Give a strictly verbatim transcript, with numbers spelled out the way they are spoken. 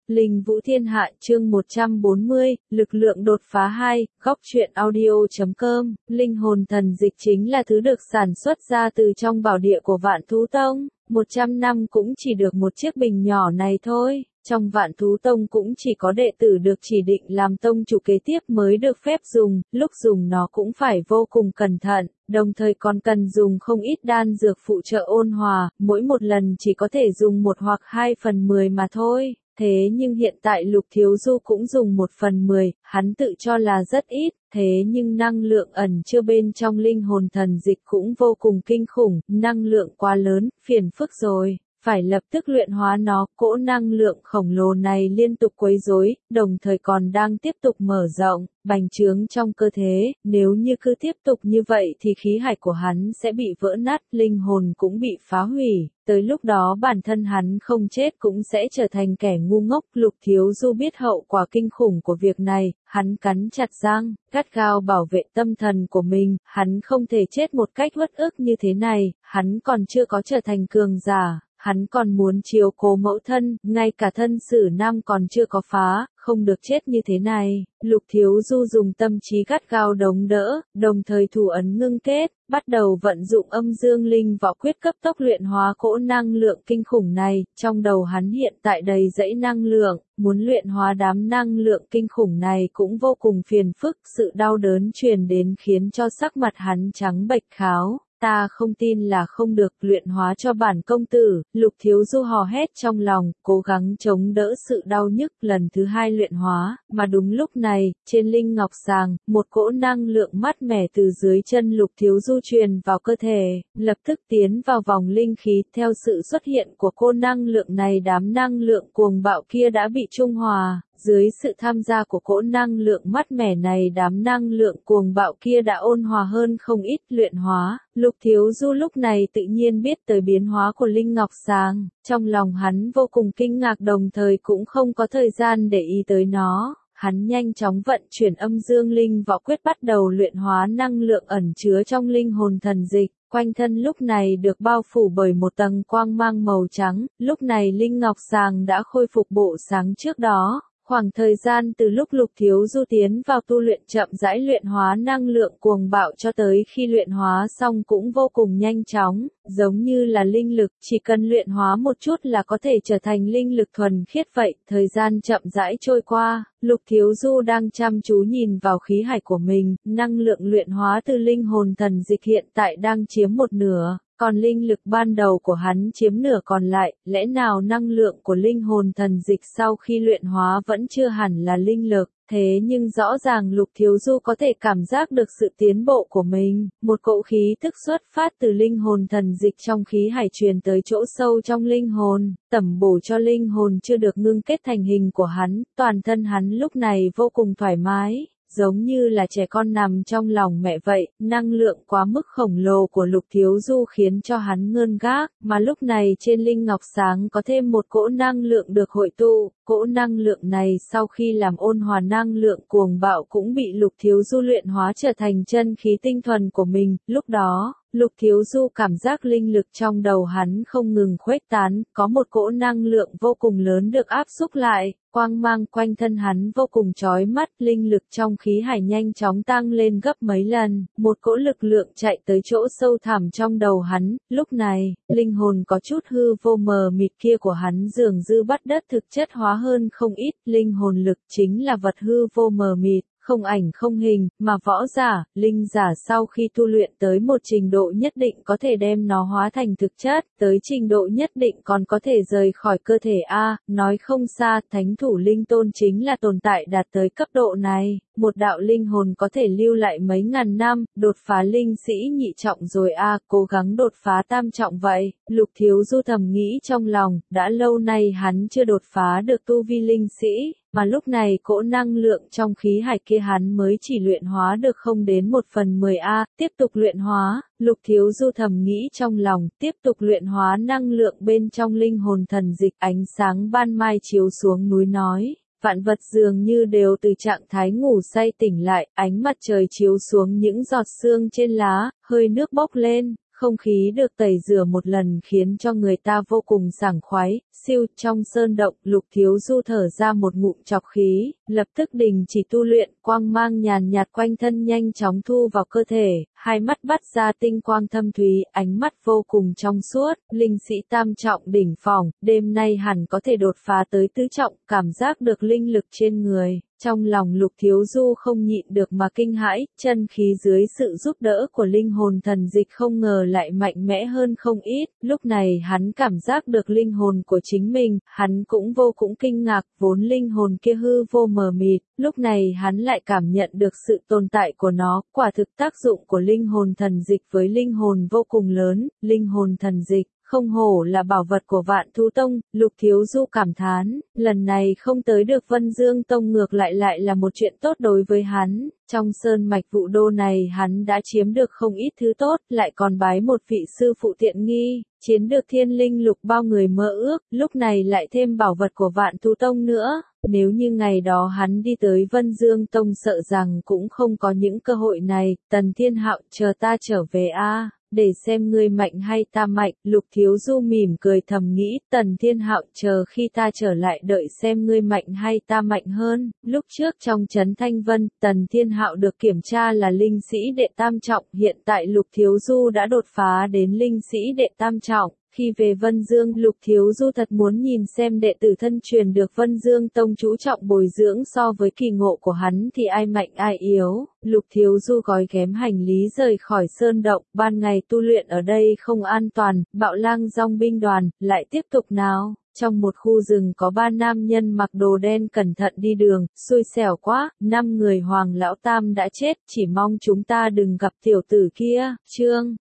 Linh Vũ Thiên Hạ chương một trăm bốn mươi, lực lượng đột phá hai, góc truyện audio.com, linh hồn thần dịch chính là thứ được sản xuất ra từ trong bảo địa của Vạn Thú Tông, một trăm năm cũng chỉ được một chiếc bình nhỏ này thôi. Trong Vạn Thú Tông cũng chỉ có đệ tử được chỉ định làm tông chủ kế tiếp mới được phép dùng, lúc dùng nó cũng phải vô cùng cẩn thận, đồng thời còn cần dùng không ít đan dược phụ trợ ôn hòa, mỗi một lần chỉ có thể dùng một hoặc hai phần mười mà thôi. Thế nhưng hiện tại Lục Thiếu Du cũng dùng một phần mười, hắn tự cho là rất ít, thế nhưng năng lượng ẩn chứa bên trong linh hồn thần dịch cũng vô cùng kinh khủng, năng lượng quá lớn, phiền phức rồi. Phải lập tức luyện hóa nó, cỗ năng lượng khổng lồ này liên tục quấy rối, đồng thời còn đang tiếp tục mở rộng, bành trướng trong cơ thể, nếu như cứ tiếp tục như vậy thì khí hải của hắn sẽ bị vỡ nát, linh hồn cũng bị phá hủy, tới lúc đó bản thân hắn không chết cũng sẽ trở thành kẻ ngu ngốc. Lục Thiếu Du biết hậu quả kinh khủng của việc này, hắn cắn chặt răng, gắt gao bảo vệ tâm thần của mình, hắn không thể chết một cách uất ức như thế này, hắn còn chưa có trở thành cường giả. Hắn còn muốn chiếu cố mẫu thân, ngay cả thân sử nam còn chưa có phá, không được chết như thế này. Lục Thiếu Du dùng tâm trí gắt gao đống đỡ, đồng thời thủ ấn ngưng kết, bắt đầu vận dụng âm dương linh võ quyết cấp tốc luyện hóa cỗ năng lượng kinh khủng này. Trong đầu hắn hiện tại đầy dẫy năng lượng, muốn luyện hóa đám năng lượng kinh khủng này cũng vô cùng phiền phức, sự đau đớn truyền đến khiến cho sắc mặt hắn trắng bệch kháo. Ta không tin là không được, luyện hóa cho bản công tử. Lục Thiếu Du hò hét trong lòng, cố gắng chống đỡ sự đau nhức. Lần thứ hai luyện hóa, mà đúng lúc này, trên linh ngọc sàng, một cỗ năng lượng mát mẻ từ dưới chân Lục Thiếu Du truyền vào cơ thể, lập tức tiến vào vòng linh khí. Theo sự xuất hiện của cô năng lượng này, đám năng lượng cuồng bạo kia đã bị trung hòa. Dưới sự tham gia của cỗ năng lượng mát mẻ này, đám năng lượng cuồng bạo kia đã ôn hòa hơn không ít. Luyện hóa, Lục Thiếu Du lúc này tự nhiên biết tới biến hóa của linh ngọc sàng, trong lòng hắn vô cùng kinh ngạc, đồng thời cũng không có thời gian để ý tới nó. Hắn nhanh chóng vận chuyển âm dương linh võ quyết, bắt đầu luyện hóa năng lượng ẩn chứa trong linh hồn thần dịch. Quanh thân lúc này được bao phủ bởi một tầng quang mang màu trắng, lúc này linh ngọc sàng đã khôi phục bộ sáng trước đó. Khoảng thời gian từ lúc Lục Thiếu Du tiến vào tu luyện chậm rãi luyện hóa năng lượng cuồng bạo cho tới khi luyện hóa xong cũng vô cùng nhanh chóng, giống như là linh lực, chỉ cần luyện hóa một chút là có thể trở thành linh lực thuần khiết vậy. Thời gian chậm rãi trôi qua, Lục Thiếu Du đang chăm chú nhìn vào khí hải của mình, năng lượng luyện hóa từ linh hồn thần dịch hiện tại đang chiếm một nửa. Còn linh lực ban đầu của hắn chiếm nửa còn lại, lẽ nào năng lượng của linh hồn thần dịch sau khi luyện hóa vẫn chưa hẳn là linh lực, thế nhưng rõ ràng Lục Thiếu Du có thể cảm giác được sự tiến bộ của mình, một cỗ khí tức xuất phát từ linh hồn thần dịch trong khí hải truyền tới chỗ sâu trong linh hồn, tẩm bổ cho linh hồn chưa được ngưng kết thành hình của hắn, toàn thân hắn lúc này vô cùng thoải mái. Giống như là trẻ con nằm trong lòng mẹ vậy, năng lượng quá mức khổng lồ của Lục Thiếu Du khiến cho hắn ngơ ngác, mà lúc này trên linh ngọc sáng có thêm một cỗ năng lượng được hội tụ, cỗ năng lượng này sau khi làm ôn hòa năng lượng cuồng bạo cũng bị Lục Thiếu Du luyện hóa trở thành chân khí tinh thuần của mình, lúc đó. Lục Thiếu Du cảm giác linh lực trong đầu hắn không ngừng khuếch tán, có một cỗ năng lượng vô cùng lớn được áp xúc lại, quang mang quanh thân hắn vô cùng chói mắt, linh lực trong khí hải nhanh chóng tăng lên gấp mấy lần, một cỗ lực lượng chạy tới chỗ sâu thẳm trong đầu hắn, lúc này, linh hồn có chút hư vô mờ mịt kia của hắn dường như bắt đất thực chất hóa hơn không ít, linh hồn lực chính là vật hư vô mờ mịt. Không ảnh không hình, mà võ giả, linh giả sau khi tu luyện tới một trình độ nhất định có thể đem nó hóa thành thực chất, tới trình độ nhất định còn có thể rời khỏi cơ thể A, nói không xa, thánh thủ linh tôn chính là tồn tại đạt tới cấp độ này, một đạo linh hồn có thể lưu lại mấy ngàn năm, đột phá linh sĩ nhị trọng rồi A, cố gắng đột phá tam trọng vậy. Lục Thiếu Du thầm nghĩ trong lòng, đã lâu nay hắn chưa đột phá được tu vi linh sĩ. Mà lúc này cỗ năng lượng trong khí hải kia hắn mới chỉ luyện hóa được không đến một phần mười A, tiếp tục luyện hóa, Lục Thiếu Du thầm nghĩ trong lòng, tiếp tục luyện hóa năng lượng bên trong linh hồn thần dịch. Ánh sáng ban mai chiếu xuống núi nói, vạn vật dường như đều từ trạng thái ngủ say tỉnh lại, ánh mặt trời chiếu xuống những giọt sương trên lá, hơi nước bốc lên. không khí được tẩy rửa một lần khiến cho người ta vô cùng sảng khoái, siêu trong sơn động, Lục Thiếu Du thở ra một ngụm trọc khí, lập tức đình chỉ tu luyện, quang mang nhàn nhạt quanh thân nhanh chóng thu vào cơ thể, hai mắt bắt ra tinh quang thâm thúy, ánh mắt vô cùng trong suốt, linh sĩ tam trọng đỉnh phòng, đêm nay hẳn có thể đột phá tới tứ trọng, cảm giác được linh lực trên người. Trong lòng Lục Thiếu Du không nhịn được mà kinh hãi, chân khí dưới sự giúp đỡ của linh hồn thần dịch không ngờ lại mạnh mẽ hơn không ít, lúc này hắn cảm giác được linh hồn của chính mình, hắn cũng vô cùng kinh ngạc, vốn linh hồn kia hư vô mờ mịt, lúc này hắn lại cảm nhận được sự tồn tại của nó, quả thực tác dụng của linh hồn thần dịch với linh hồn vô cùng lớn, linh hồn thần dịch. Không hổ là bảo vật của Vạn Thú Tông, Lục Thiếu Du cảm thán, lần này không tới được Vân Dương Tông ngược lại lại là một chuyện tốt đối với hắn, trong sơn mạch Vũ Đô này hắn đã chiếm được không ít thứ tốt, lại còn bái một vị sư phụ tiện nghi, chiến được thiên linh lục bao người mơ ước, lúc này lại thêm bảo vật của Vạn Thú Tông nữa. Nếu như ngày đó hắn đi tới Vân Dương Tông sợ rằng cũng không có những cơ hội này, Tần Thiên Hạo chờ ta trở về a. Để xem ngươi mạnh hay ta mạnh, Lục Thiếu Du mỉm cười thầm nghĩ, Tần Thiên Hạo chờ khi ta trở lại đợi xem ngươi mạnh hay ta mạnh hơn. Lúc trước trong trấn Thanh Vân, Tần Thiên Hạo được kiểm tra là linh sĩ đệ tam trọng, hiện tại Lục Thiếu Du đã đột phá đến linh sĩ đệ tam trọng. Khi về Vân Dương, Lục Thiếu Du thật muốn nhìn xem đệ tử thân truyền được Vân Dương Tông chú trọng bồi dưỡng so với kỳ ngộ của hắn thì ai mạnh ai yếu. Lục Thiếu Du gói ghém hành lý rời khỏi sơn động, ban ngày tu luyện ở đây không an toàn, Bạo Lang Dòng binh đoàn, lại tiếp tục nào. Trong một khu rừng có ba nam nhân mặc đồ đen cẩn thận đi đường, xui xẻo quá, năm người Hoàng Lão Tam đã chết, chỉ mong chúng ta đừng gặp tiểu tử kia, chương